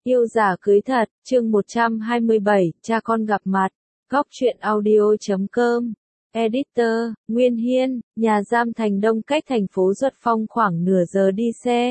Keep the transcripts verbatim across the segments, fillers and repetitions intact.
Yêu giả cưới thật, chương một trăm hai mươi bảy, cha con gặp mặt. Góc truyện audio chấm com. Editor, Nguyên Hiên, nhà giam Thành Đông cách thành phố Duật Phong khoảng nửa giờ đi xe.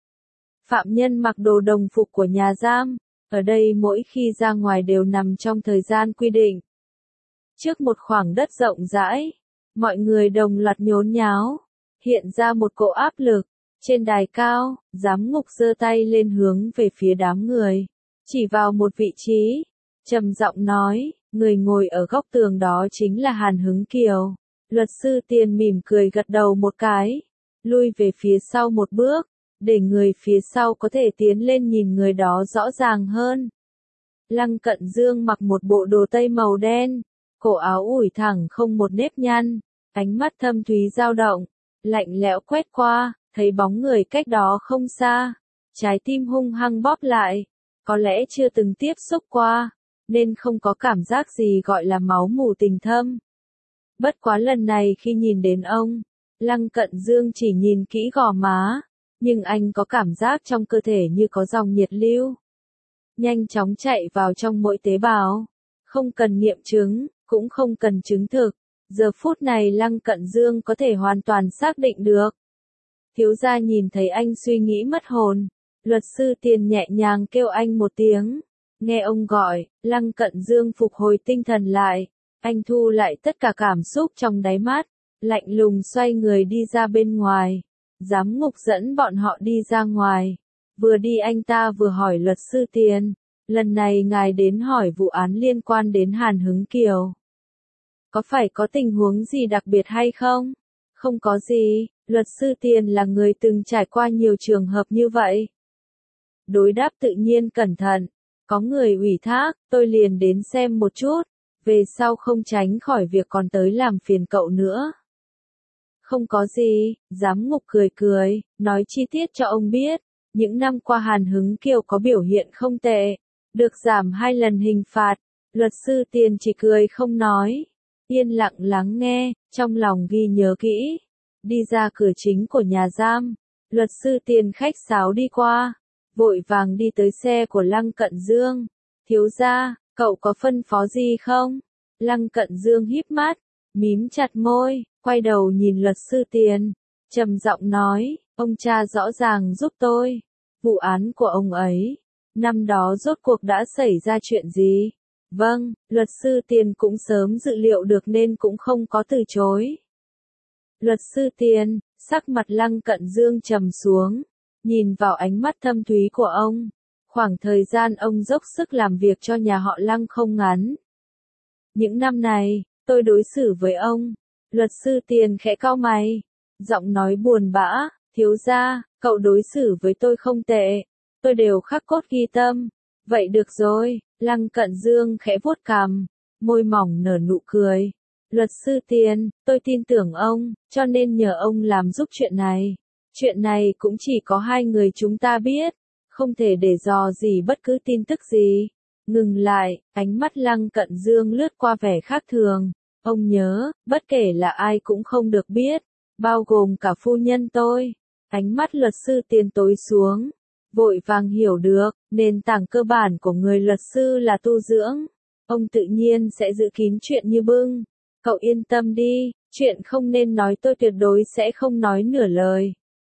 Phạm nhân mặc đồ đồng phục của nhà giam. Ở đây mỗi khi ra ngoài đều nằm trong thời gian quy định. Trước một khoảng đất rộng rãi, mọi người đồng loạt nhốn nháo. Hiện ra một cỗ áp lực. Trên đài cao, giám ngục giơ tay lên hướng về phía đám người, chỉ vào một vị trí, trầm giọng nói, người ngồi ở góc tường đó chính là Hàn Hứng Kiều. Luật sư Tiền mỉm cười gật đầu một cái, lui về phía sau một bước, để người phía sau có thể tiến lên nhìn người đó rõ ràng hơn. Lăng Cận Dương mặc một bộ đồ tây màu đen, cổ áo ủi thẳng không một nếp nhăn, ánh mắt thâm thúy dao động, lạnh lẽo quét qua. Thấy bóng người cách đó không xa, trái tim hung hăng bóp lại, có lẽ chưa từng tiếp xúc qua, nên không có cảm giác gì gọi là máu mủ tình thâm. Bất quá lần này khi nhìn đến ông, Lăng Cận Dương chỉ nhìn kỹ gò má, nhưng anh có cảm giác trong cơ thể như có dòng nhiệt lưu. Nhanh chóng chạy vào trong mỗi tế bào, không cần nghiệm chứng, cũng không cần chứng thực, giờ phút này Lăng Cận Dương có thể hoàn toàn xác định được. Thiếu gia nhìn thấy anh suy nghĩ mất hồn, luật sư Tiền nhẹ nhàng kêu anh một tiếng, nghe ông gọi, Lăng Cận Dương phục hồi tinh thần lại, anh thu lại tất cả cảm xúc trong đáy mắt, lạnh lùng xoay người đi ra bên ngoài, giám ngục dẫn bọn họ đi ra ngoài, vừa đi anh ta vừa hỏi luật sư Tiền, lần này ngài đến hỏi vụ án liên quan đến Hàn Hứng Kiều. Có phải có tình huống gì đặc biệt hay không? Không có gì. Luật sư Tiền là người từng trải qua nhiều trường hợp như vậy. Đối đáp tự nhiên cẩn thận, có người ủy thác, tôi liền đến xem một chút, về sau không tránh khỏi việc còn tới làm phiền cậu nữa. Không có gì, giám ngục cười cười, nói chi tiết cho ông biết, những năm qua Hàn Hứng Kiều có biểu hiện không tệ, được giảm hai lần hình phạt, luật sư Tiền chỉ cười không nói, yên lặng lắng nghe, trong lòng ghi nhớ kỹ. Đi ra cửa chính của nhà giam, luật sư Tiền khách sáo đi qua, vội vàng đi tới xe của Lăng Cận Dương. Thiếu gia, cậu có phân phó gì không? Lăng Cận Dương híp mắt, mím chặt môi, quay đầu nhìn luật sư Tiền, trầm giọng nói, ông cha rõ ràng giúp tôi. Vụ án của ông ấy, năm đó rốt cuộc đã xảy ra chuyện gì? Vâng, luật sư Tiền cũng sớm dự liệu được nên cũng không có từ chối. Luật sư Tiền, sắc mặt Lăng Cận Dương trầm xuống, nhìn vào ánh mắt thâm thúy của ông. Khoảng thời gian ông dốc sức làm việc cho nhà họ Lăng không ngắn. Những năm này, tôi đối xử với ông. Luật sư Tiền khẽ cau mày, giọng nói buồn bã, thiếu gia, cậu đối xử với tôi không tệ, tôi đều khắc cốt ghi tâm. Vậy được rồi, Lăng Cận Dương khẽ vuốt cằm, môi mỏng nở nụ cười. Luật sư Tiền, tôi tin tưởng ông, cho nên nhờ ông làm giúp chuyện này. Chuyện này cũng chỉ có hai người chúng ta biết, không thể để dò gì bất cứ tin tức gì. Ngừng lại, ánh mắt Lăng Cận Dương lướt qua vẻ khác thường. Ông nhớ, bất kể là ai cũng không được biết, bao gồm cả phu nhân tôi. Ánh mắt luật sư Tiền tối xuống, vội vàng hiểu được, nền tảng cơ bản của người luật sư là tu dưỡng. Ông tự nhiên sẽ giữ kín chuyện như bưng. Cậu yên tâm đi, chuyện không nên nói tôi tuyệt đối sẽ không nói nửa lời.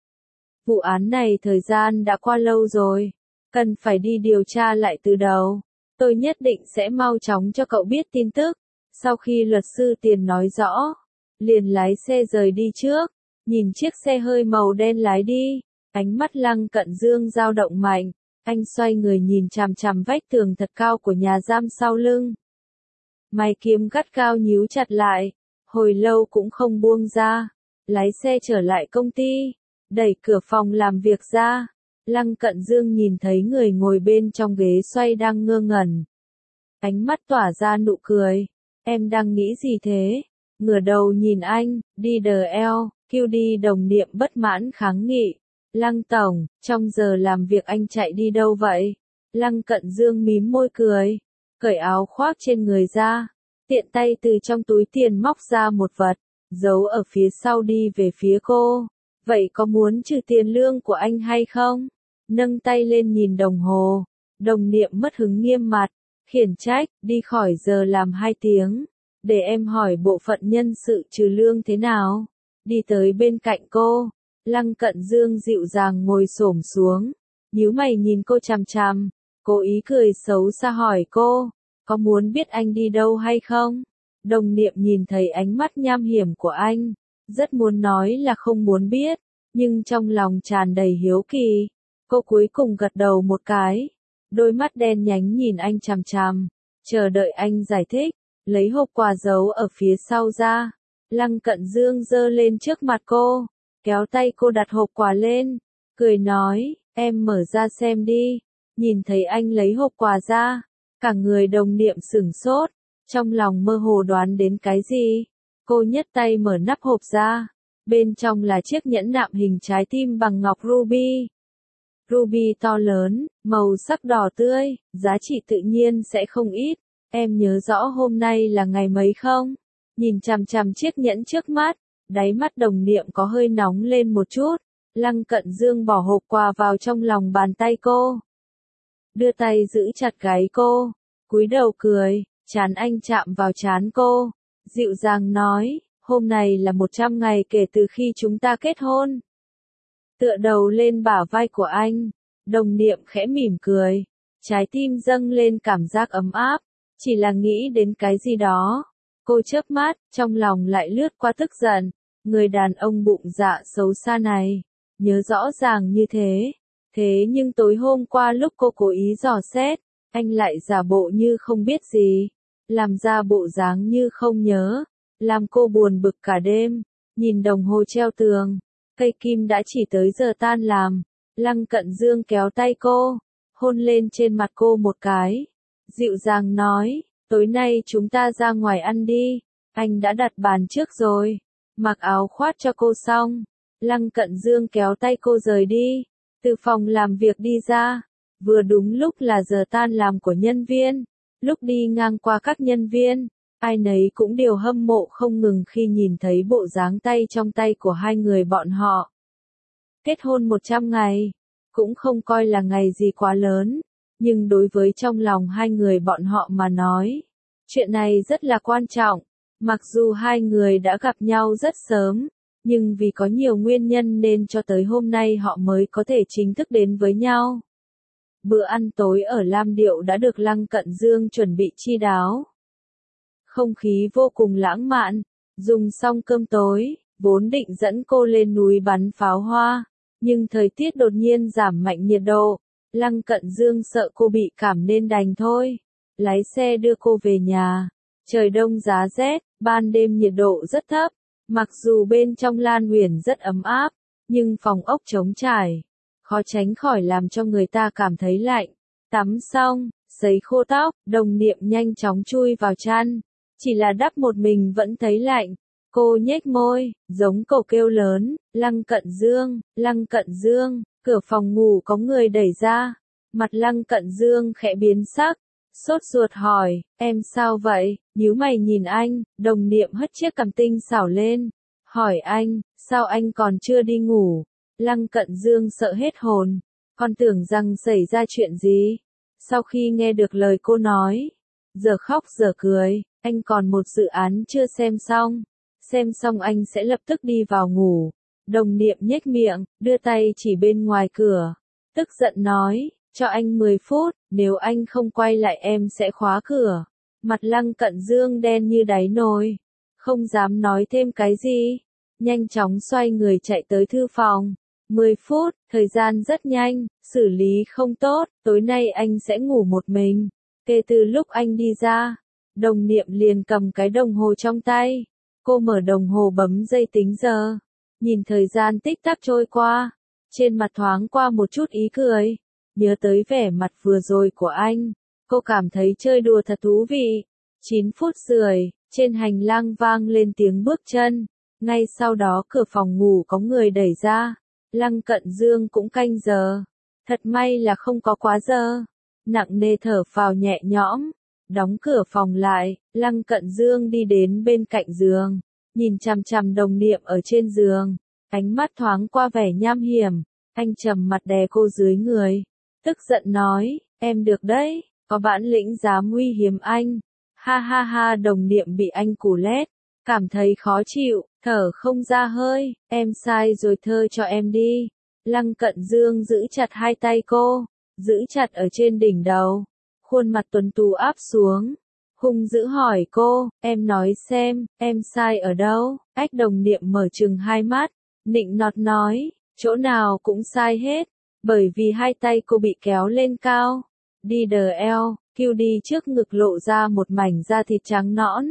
Vụ án này thời gian đã qua lâu rồi, cần phải đi điều tra lại từ đầu. Tôi nhất định sẽ mau chóng cho cậu biết tin tức. Sau khi luật sư Tiền nói rõ, liền lái xe rời đi trước, nhìn chiếc xe hơi màu đen lái đi, ánh mắt Lăng Cận Dương dao động mạnh, anh xoay người nhìn chằm chằm vách tường thật cao của nhà giam sau lưng. Mày kiếm gắt cao nhíu chặt lại, hồi lâu cũng không buông ra, lái xe trở lại công ty, đẩy cửa phòng làm việc ra, Lăng Cận Dương nhìn thấy người ngồi bên trong ghế xoay đang ngơ ngẩn. Ánh mắt tỏa ra nụ cười, em đang nghĩ gì thế? Ngửa đầu nhìn anh, đi đờ eo, kêu đi đồng niệm bất mãn kháng nghị. Lăng tổng, trong giờ làm việc anh chạy đi đâu vậy? Lăng Cận Dương mím môi cười, cởi áo khoác trên người ra, tiện tay từ trong túi tiền móc ra một vật, giấu ở phía sau đi về phía cô. Vậy có muốn trừ tiền lương của anh hay không? Nâng tay lên nhìn đồng hồ, Đồng niệm mất hứng nghiêm mặt, khiển trách, đi khỏi giờ làm hai tiếng, để em hỏi bộ phận nhân sự trừ lương thế nào. Đi tới bên cạnh cô, Lăng Cận Dương dịu dàng ngồi xổm xuống, nhíu mày nhìn cô chằm chằm, cố ý cười xấu xa hỏi cô, có muốn biết anh đi đâu hay không? Đồng niệm nhìn thấy ánh mắt nham hiểm của anh, rất muốn nói là không muốn biết, nhưng trong lòng tràn đầy hiếu kỳ. Cô cuối cùng gật đầu một cái, đôi mắt đen nhánh nhìn anh chằm chằm, chờ đợi anh giải thích, lấy hộp quà giấu ở phía sau ra. Lăng Cận Dương giơ lên trước mặt cô, kéo tay cô đặt hộp quà lên, cười nói, em mở ra xem đi. Nhìn thấy anh lấy hộp quà ra, cả người đồng niệm sửng sốt, trong lòng mơ hồ đoán đến cái gì. Cô nhấc tay mở nắp hộp ra, bên trong là chiếc nhẫn nạm hình trái tim bằng ngọc ruby. Ruby to lớn, màu sắc đỏ tươi, giá trị tự nhiên sẽ không ít. Em nhớ rõ hôm nay là ngày mấy không? Nhìn chằm chằm chiếc nhẫn trước mắt, đáy mắt đồng niệm có hơi nóng lên một chút. Lăng Cận Dương bỏ hộp quà vào trong lòng bàn tay cô, đưa tay giữ chặt gáy cô, cúi đầu cười, trán anh chạm vào trán cô, dịu dàng nói, hôm nay là một trăm ngày kể từ khi chúng ta kết hôn. Tựa đầu lên bả vai của anh, đồng niệm khẽ mỉm cười, trái tim dâng lên cảm giác ấm áp, chỉ là nghĩ đến cái gì đó. Cô chớp mắt, trong lòng lại lướt qua tức giận, người đàn ông bụng dạ xấu xa này, nhớ rõ ràng như thế. Thế nhưng tối hôm qua lúc cô cố ý dò xét, anh lại giả bộ như không biết gì, làm ra bộ dáng như không nhớ, làm cô buồn bực cả đêm. Nhìn đồng hồ treo tường, cây kim đã chỉ tới giờ tan làm. Lăng Cận Dương kéo tay cô, hôn lên trên mặt cô một cái, dịu dàng nói, tối nay chúng ta ra ngoài ăn đi, anh đã đặt bàn trước rồi. Mặc áo khoác cho cô xong, Lăng Cận Dương kéo tay cô rời đi, từ phòng làm việc đi ra, vừa đúng lúc là giờ tan làm của nhân viên. Lúc đi ngang qua các nhân viên, ai nấy cũng đều hâm mộ không ngừng khi nhìn thấy bộ dáng tay trong tay của hai người bọn họ. Kết hôn một trăm ngày, cũng không coi là ngày gì quá lớn, nhưng đối với trong lòng hai người bọn họ mà nói, chuyện này rất là quan trọng. Mặc dù hai người đã gặp nhau rất sớm, nhưng vì có nhiều nguyên nhân nên cho tới hôm nay họ mới có thể chính thức đến với nhau. Bữa ăn tối ở Lam Điệu đã được Lăng Cận Dương chuẩn bị chi đáo. Không khí vô cùng lãng mạn, dùng xong cơm tối, vốn định dẫn cô lên núi bắn pháo hoa, nhưng thời tiết đột nhiên giảm mạnh nhiệt độ, Lăng Cận Dương sợ cô bị cảm nên đành thôi, lái xe đưa cô về nhà. Trời đông giá rét, ban đêm nhiệt độ rất thấp, mặc dù bên trong Lan Huyền rất ấm áp, nhưng phòng ốc trống trải, khó tránh khỏi làm cho người ta cảm thấy lạnh. Tắm xong, sấy khô tóc, đồng niệm nhanh chóng chui vào chăn, chỉ là đắp một mình vẫn thấy lạnh. Cô nhếch môi, giống cậu kêu lớn, Lăng Cận Dương, Lăng Cận Dương. Cửa phòng ngủ có người đẩy ra, mặt Lăng Cận Dương khẽ biến sắc, sốt ruột hỏi, em sao vậy? Nhíu mày nhìn anh, đồng niệm hất chiếc cằm tinh xảo lên, hỏi anh, sao anh còn chưa đi ngủ? Lăng Cận Dương sợ hết hồn, còn tưởng rằng xảy ra chuyện gì. Sau khi nghe được lời cô nói, giờ khóc giờ cười, anh còn một dự án chưa xem xong, xem xong anh sẽ lập tức đi vào ngủ. Đồng niệm nhếch miệng, đưa tay chỉ bên ngoài cửa, tức giận nói, cho anh mười phút, nếu anh không quay lại em sẽ khóa cửa. Mặt Lăng Cận Dương đen như đáy nồi, không dám nói thêm cái gì, nhanh chóng xoay người chạy tới thư phòng. mười phút, thời gian rất nhanh, xử lý không tốt, tối nay anh sẽ ngủ một mình. Kể từ lúc anh đi ra, đồng niệm liền cầm cái đồng hồ trong tay, cô mở đồng hồ bấm giây tính giờ. Nhìn thời gian tích tắc trôi qua, trên mặt thoáng qua một chút ý cười, nhớ tới vẻ mặt vừa rồi của anh, cô cảm thấy chơi đùa thật thú vị. chín phút rưỡi, trên hành lang vang lên tiếng bước chân, ngay sau đó cửa phòng ngủ có người đẩy ra, Lăng Cận Dương cũng canh giờ, thật may là không có quá giờ, nặng nề thở phào nhẹ nhõm, đóng cửa phòng lại, Lăng Cận Dương đi đến bên cạnh giường. Nhìn chằm chằm đồng niệm ở trên giường, ánh mắt thoáng qua vẻ nham hiểm, anh trầm mặt đè cô dưới người, tức giận nói, Em được đấy, có bản lĩnh dám uy hiếp anh. Ha ha ha, đồng niệm bị anh cù lét, cảm thấy khó chịu, thở không ra hơi, em sai rồi thơ cho em đi. Lăng Cận Dương giữ chặt hai tay cô, giữ chặt ở trên đỉnh đầu, khuôn mặt tuấn tú áp xuống, hung dữ hỏi cô, em nói xem, em sai ở đâu? Ách đồng niệm mở trừng hai mắt, nịnh nọt nói, chỗ nào cũng sai hết, bởi vì hai tay cô bị kéo lên cao, đi đờ eo, kiêu đi trước ngực lộ ra một mảnh da thịt trắng nõn.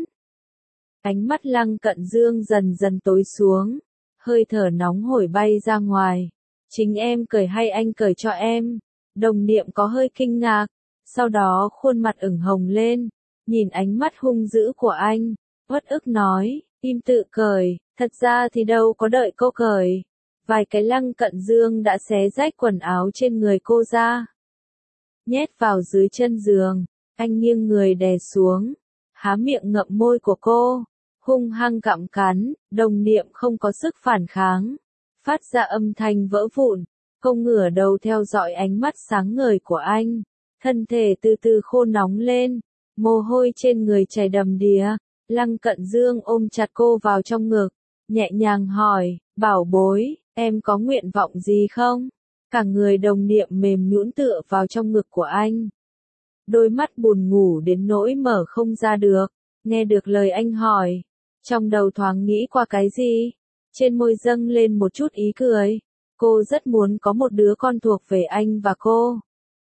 Ánh mắt Lăng Cận Dương dần dần tối xuống, hơi thở nóng hổi bay ra ngoài. Chính em cởi hay anh cởi cho em? Đồng niệm có hơi kinh ngạc, sau đó khuôn mặt ửng hồng lên, nhìn ánh mắt hung dữ của anh, uất ức nói, im tự cởi, thật ra thì đâu có đợi cô cởi. Vài cái Lăng Cận Dương đã xé rách quần áo trên người cô ra, nhét vào dưới chân giường, anh nghiêng người đè xuống, há miệng ngậm môi của cô, hung hăng gặm cắn, đồng niệm không có sức phản kháng, phát ra âm thanh vỡ vụn, cô ngửa đầu theo dõi ánh mắt sáng ngời của anh, thân thể từ từ khô nóng lên, mồ hôi trên người chảy đầm đìa, Lăng Cận Dương ôm chặt cô vào trong ngực, nhẹ nhàng hỏi, bảo bối, em có nguyện vọng gì không? Cả người đồng niệm mềm nhũn tựa vào trong ngực của anh. Đôi mắt buồn ngủ đến nỗi mở không ra được, nghe được lời anh hỏi. Trong đầu thoáng nghĩ qua cái gì? Trên môi dâng lên một chút ý cười. Cô rất muốn có một đứa con thuộc về anh và cô.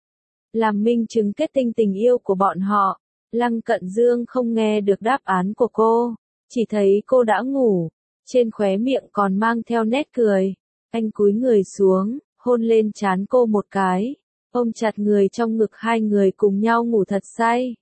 Làm minh chứng kết tinh tình yêu của bọn họ. Lăng Cận Dương không nghe được đáp án của cô. Chỉ thấy cô đã ngủ. Trên khóe miệng còn mang theo nét cười. Anh cúi người xuống, hôn lên trán cô một cái, ôm chặt người trong ngực, hai người cùng nhau ngủ thật say.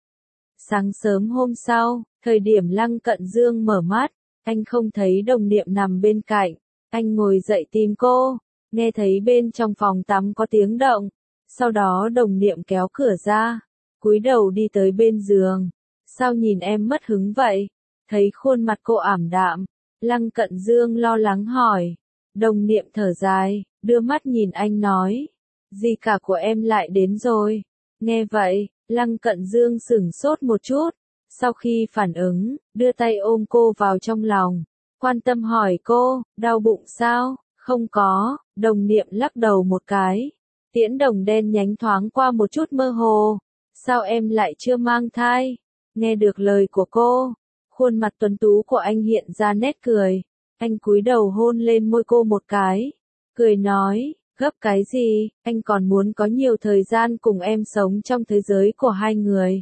Sáng sớm hôm sau, thời điểm Lăng Cận Dương mở mắt, anh không thấy đồng niệm nằm bên cạnh, anh ngồi dậy tìm cô, nghe thấy bên trong phòng tắm có tiếng động, sau đó đồng niệm kéo cửa ra, cúi đầu đi tới bên giường, sao nhìn em mất hứng vậy? Thấy khuôn mặt cô ảm đạm, Lăng Cận Dương lo lắng hỏi. Đồng niệm thở dài, đưa mắt nhìn anh nói, gì cả của em lại đến rồi. Nghe vậy, Lăng Cận Dương sửng sốt một chút, sau khi phản ứng, đưa tay ôm cô vào trong lòng, quan tâm hỏi cô, đau bụng sao? Không có, đồng niệm lắc đầu một cái, tiễn đồng đen nhánh thoáng qua một chút mơ hồ, sao em lại chưa mang thai? Nghe được lời của cô, khuôn mặt tuấn tú của anh hiện ra nét cười. Anh cúi đầu hôn lên môi cô một cái, cười nói, gấp cái gì, anh còn muốn có nhiều thời gian cùng em sống trong thế giới của hai người.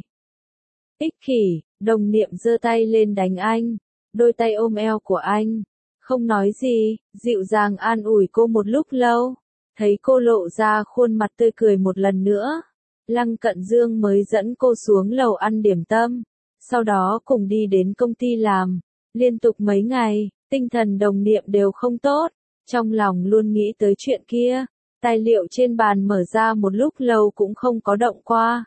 Ích kỷ, đồng niệm giơ tay lên đánh anh, đôi tay ôm eo của anh, không nói gì, dịu dàng an ủi cô một lúc lâu, thấy cô lộ ra khuôn mặt tươi cười một lần nữa, Lăng Cận Dương mới dẫn cô xuống lầu ăn điểm tâm, sau đó cùng đi đến công ty làm, liên tục mấy ngày. Tinh thần đồng niệm đều không tốt, trong lòng luôn nghĩ tới chuyện kia, tài liệu trên bàn mở ra một lúc lâu cũng không có động qua.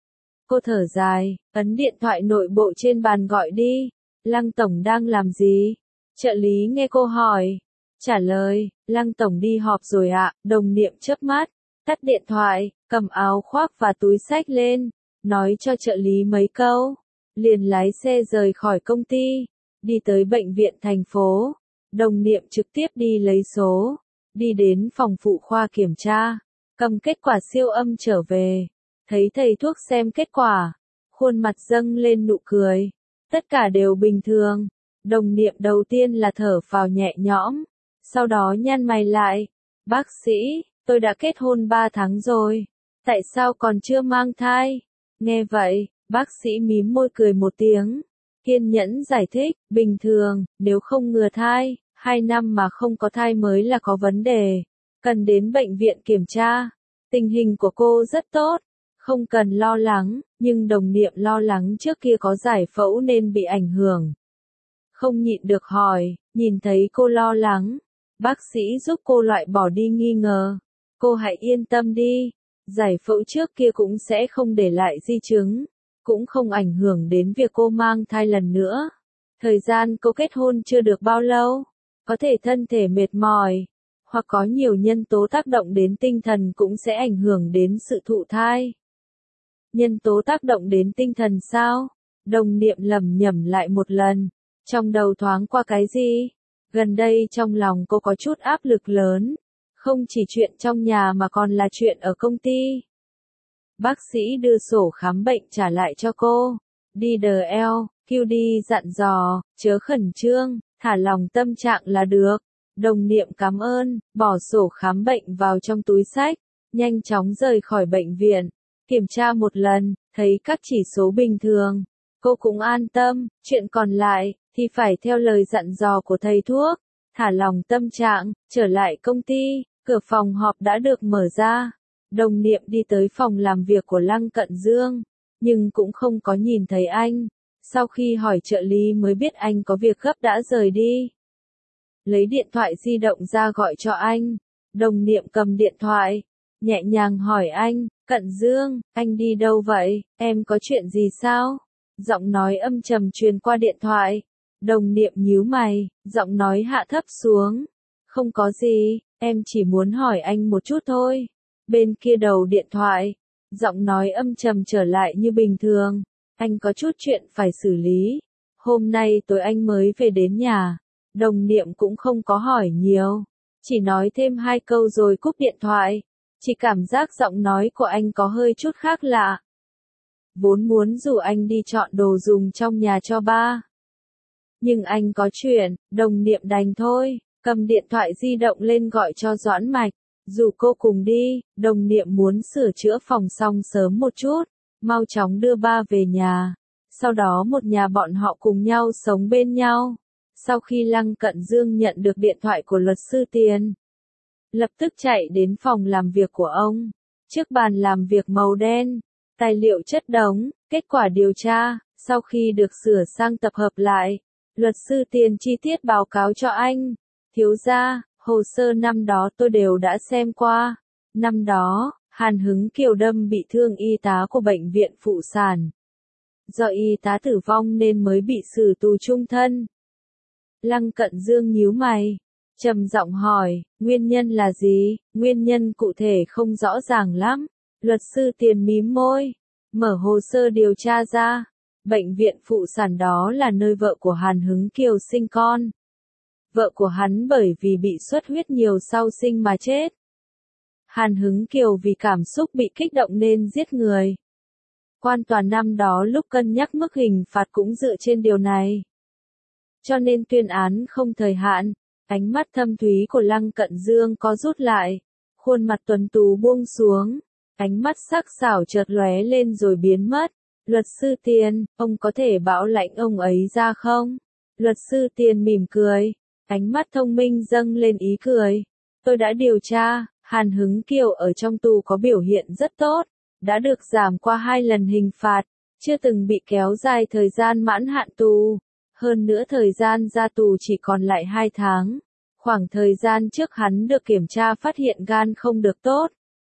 Cô thở dài, ấn điện thoại nội bộ trên bàn gọi đi, Lăng Tổng đang làm gì? Trợ lý nghe cô hỏi, trả lời, Lăng Tổng đi họp rồi ạ, đồng niệm chớp mắt, tắt điện thoại, cầm áo khoác và túi xách lên, nói cho trợ lý mấy câu, liền lái xe rời khỏi công ty. Đi tới bệnh viện thành phố, đồng niệm trực tiếp đi lấy số, đi đến phòng phụ khoa kiểm tra, cầm kết quả siêu âm trở về, thấy thầy thuốc xem kết quả, khuôn mặt dâng lên nụ cười, tất cả đều bình thường, đồng niệm đầu tiên là thở phào nhẹ nhõm, sau đó nhăn mày lại, bác sĩ, tôi đã kết hôn ba tháng rồi, tại sao còn chưa mang thai? Nghe vậy, bác sĩ mím môi cười một tiếng. Kiên nhẫn giải thích, bình thường, nếu không ngừa thai, hai năm mà không có thai mới là có vấn đề, cần đến bệnh viện kiểm tra. Tình hình của cô rất tốt, không cần lo lắng, nhưng đồng niệm lo lắng trước kia có giải phẫu nên bị ảnh hưởng. Không nhịn được hỏi, nhìn thấy cô lo lắng, bác sĩ giúp cô loại bỏ đi nghi ngờ. Cô hãy yên tâm đi, giải phẫu trước kia cũng sẽ không để lại di chứng. Cũng không ảnh hưởng đến việc cô mang thai lần nữa. Thời gian cô kết hôn chưa được bao lâu, có thể thân thể mệt mỏi, hoặc có nhiều nhân tố tác động đến tinh thần cũng sẽ ảnh hưởng đến sự thụ thai. Nhân tố tác động đến tinh thần sao? Đồng niệm lẩm nhẩm lại một lần, trong đầu thoáng qua cái gì? Gần đây trong lòng cô có chút áp lực lớn, không chỉ chuyện trong nhà mà còn là chuyện ở công ty. Bác sĩ đưa sổ khám bệnh trả lại cho cô. Đi đờ eo, Q đi dặn dò, chớ khẩn trương, thả lòng tâm trạng là được. Đồng niệm cảm ơn, bỏ sổ khám bệnh vào trong túi xách, nhanh chóng rời khỏi bệnh viện. Kiểm tra một lần, thấy các chỉ số bình thường. Cô cũng an tâm, chuyện còn lại, thì phải theo lời dặn dò của thầy thuốc. Thả lòng tâm trạng, trở lại công ty, cửa phòng họp đã được mở ra. Đồng niệm đi tới phòng làm việc của Lăng Cận Dương, nhưng cũng không có nhìn thấy anh. Sau khi hỏi trợ lý mới biết anh có việc gấp đã rời đi. Lấy điện thoại di động ra gọi cho anh. Đồng niệm cầm điện thoại, nhẹ nhàng hỏi anh, Cận Dương, anh đi đâu vậy, em có chuyện gì sao? Giọng nói âm trầm truyền qua điện thoại. Đồng niệm nhíu mày, giọng nói hạ thấp xuống. Không có gì, em chỉ muốn hỏi anh một chút thôi. Bên kia đầu điện thoại, giọng nói âm trầm trở lại như bình thường. Anh có chút chuyện phải xử lý. Hôm nay tối anh mới về đến nhà. Đồng niệm cũng không có hỏi nhiều, chỉ nói thêm hai câu rồi cúp điện thoại. Chỉ cảm giác giọng nói của anh có hơi chút khác lạ. Vốn muốn rủ anh đi chọn đồ dùng trong nhà cho ba. Nhưng anh có chuyện, đồng niệm đành thôi, cầm điện thoại di động lên gọi cho Doãn Mạch. Dù cô cùng đi, đồng niệm muốn sửa chữa phòng xong sớm một chút, mau chóng đưa ba về nhà. Sau đó một nhà bọn họ cùng nhau sống bên nhau. Sau khi Lăng Cận Dương nhận được điện thoại của luật sư Tiền, lập tức chạy đến phòng làm việc của ông. Trước bàn làm việc màu đen, tài liệu chất đống, kết quả điều tra, sau khi được sửa sang tập hợp lại, luật sư Tiền chi tiết báo cáo cho anh. Thiếu gia, hồ sơ năm đó tôi đều đã xem qua. Năm đó, Hàn Hứng Kiều đâm bị thương y tá của bệnh viện phụ sản. Do y tá tử vong nên mới bị xử tù chung thân. Lăng Cận Dương nhíu mày, trầm giọng hỏi, nguyên nhân là gì? Nguyên nhân cụ thể không rõ ràng lắm. Luật sư Tiền mím môi, mở hồ sơ điều tra ra. Bệnh viện phụ sản đó là nơi vợ của Hàn Hứng Kiều sinh con. Vợ của hắn bởi vì bị xuất huyết nhiều sau sinh mà chết. Hàn Hứng Kiều vì cảm xúc bị kích động nên giết người. Quan tòa năm đó lúc cân nhắc mức hình phạt cũng dựa trên điều này. Cho nên tuyên án không thời hạn. Ánh mắt thâm thúy của Lăng Cận Dương có rút lại. Khuôn mặt tuấn tú buông xuống. Ánh mắt sắc sảo chợt lóe lên rồi biến mất. Luật sư Tiền, ông có thể bảo lãnh ông ấy ra không? Luật sư Tiền mỉm cười. Ánh mắt thông minh dâng lên ý cười. Tôi đã điều tra, Hàn Hứng Kiều ở trong tù có biểu hiện rất tốt. Đã được giảm qua hai lần hình phạt. Chưa từng bị kéo dài thời gian mãn hạn tù. Hơn nữa thời gian ra tù chỉ còn lại hai tháng. Khoảng thời gian trước hắn được kiểm tra phát hiện gan không được tốt.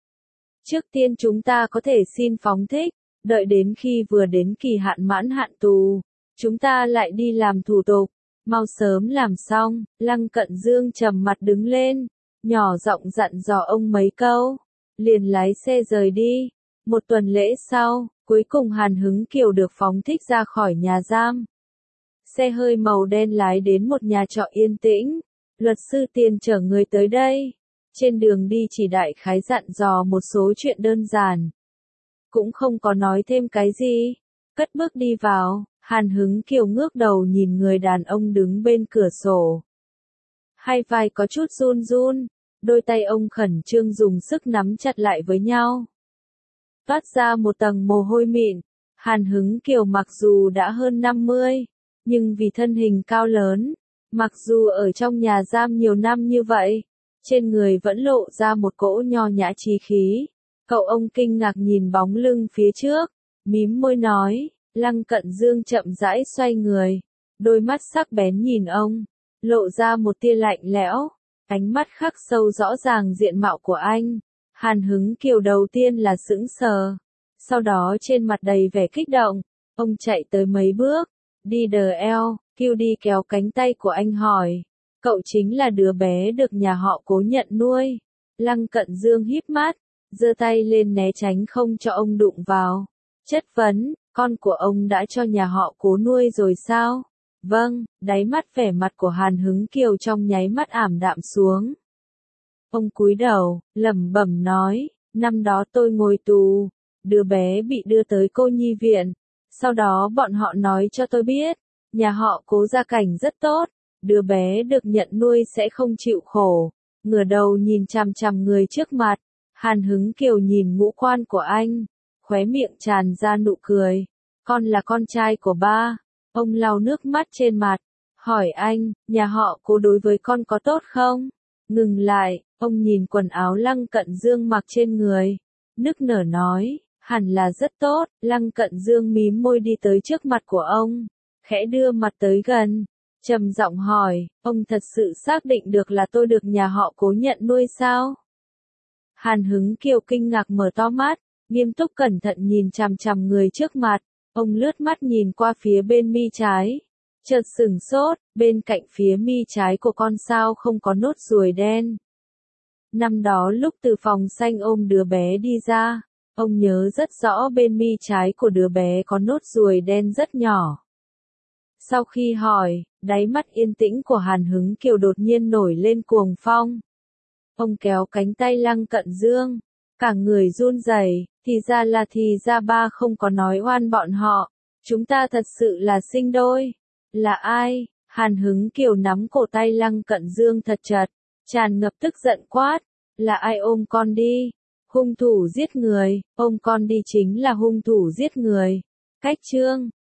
Trước tiên chúng ta có thể xin phóng thích, đợi đến khi vừa đến kỳ hạn mãn hạn tù, chúng ta lại đi làm thủ tục. Mau sớm làm xong, Lăng Cận Dương trầm mặt đứng lên, nhỏ giọng dặn dò ông mấy câu, liền lái xe rời đi. Một tuần lễ sau, cuối cùng Hàn Hứng Kiều được phóng thích ra khỏi nhà giam. Xe hơi màu đen lái đến một nhà trọ yên tĩnh. Luật sư Tiền chở người tới đây. Trên đường đi chỉ đại khái dặn dò một số chuyện đơn giản. Cũng không có nói thêm cái gì. Cất bước đi vào, Hàn Hứng Kiều ngước đầu nhìn người đàn ông đứng bên cửa sổ. Hai vai có chút run run, đôi tay ông khẩn trương dùng sức nắm chặt lại với nhau. Toát ra một tầng mồ hôi mịn. Hàn Hứng Kiều mặc dù đã hơn năm mươi, nhưng vì thân hình cao lớn, mặc dù ở trong nhà giam nhiều năm như vậy, trên người vẫn lộ ra một cỗ nho nhã chí khí. Cậu ông kinh ngạc nhìn bóng lưng phía trước, mím môi nói. Lăng Cận Dương chậm rãi xoay người, đôi mắt sắc bén nhìn ông, lộ ra một tia lạnh lẽo, ánh mắt khắc sâu rõ ràng diện mạo của anh. Hàn Hứng Kiều đầu tiên là sững sờ, sau đó trên mặt đầy vẻ kích động, ông chạy tới mấy bước, đi đờ eo, Kiều đi kéo cánh tay của anh hỏi, Cậu chính là đứa bé được nhà họ Cố nhận nuôi. Lăng Cận Dương híp mắt, giơ tay lên né tránh không cho ông đụng vào. Chất vấn, con của ông đã cho nhà họ Cố nuôi rồi sao? Vâng, đáy mắt vẻ mặt của Hàn Hứng Kiều trong nháy mắt ảm đạm xuống. Ông cúi đầu, lẩm bẩm nói, năm đó tôi ngồi tù, đứa bé bị đưa tới cô nhi viện. Sau đó bọn họ nói cho tôi biết, nhà họ Cố gia cảnh rất tốt, đứa bé được nhận nuôi sẽ không chịu khổ. Ngửa đầu nhìn chằm chằm người trước mặt, Hàn Hứng Kiều nhìn ngũ quan của anh, khóe miệng tràn ra nụ cười. Con là con trai của ba. Ông lau nước mắt trên mặt, hỏi anh, nhà họ Cố đối với con có tốt không? Ngừng lại, ông nhìn quần áo Lăng Cận Dương mặc trên người, nức nở nói, hẳn là rất tốt. Lăng Cận Dương mím môi đi tới trước mặt của ông, khẽ đưa mặt tới gần, trầm giọng hỏi, ông thật sự xác định được là tôi được nhà họ Cố nhận nuôi sao? Hàn Hứng Kiều kinh ngạc mở to mắt, nghiêm túc cẩn thận nhìn chằm chằm người trước mặt. Ông lướt mắt nhìn qua phía bên mi trái, chợt sửng sốt, bên cạnh phía mi trái của con sao không có nốt ruồi đen. Năm đó lúc từ phòng xanh ôm đứa bé đi ra, ông nhớ rất rõ bên mi trái của đứa bé có nốt ruồi đen rất nhỏ. Sau khi hỏi, đáy mắt yên tĩnh của Hàn Hứng Kiều đột nhiên nổi lên cuồng phong. Ông kéo cánh tay Lăng Cận Dương, cả người run rẩy, thì ra là thì ra ba không có nói oan bọn họ, chúng ta thật sự là sinh đôi. Là ai? Hàn Hứng Kiều nắm cổ tay Lăng Cận Dương thật chặt, tràn ngập tức giận quát, là ai ôm con đi? Hung thủ giết người, ôm con đi chính là hung thủ giết người. Cách chương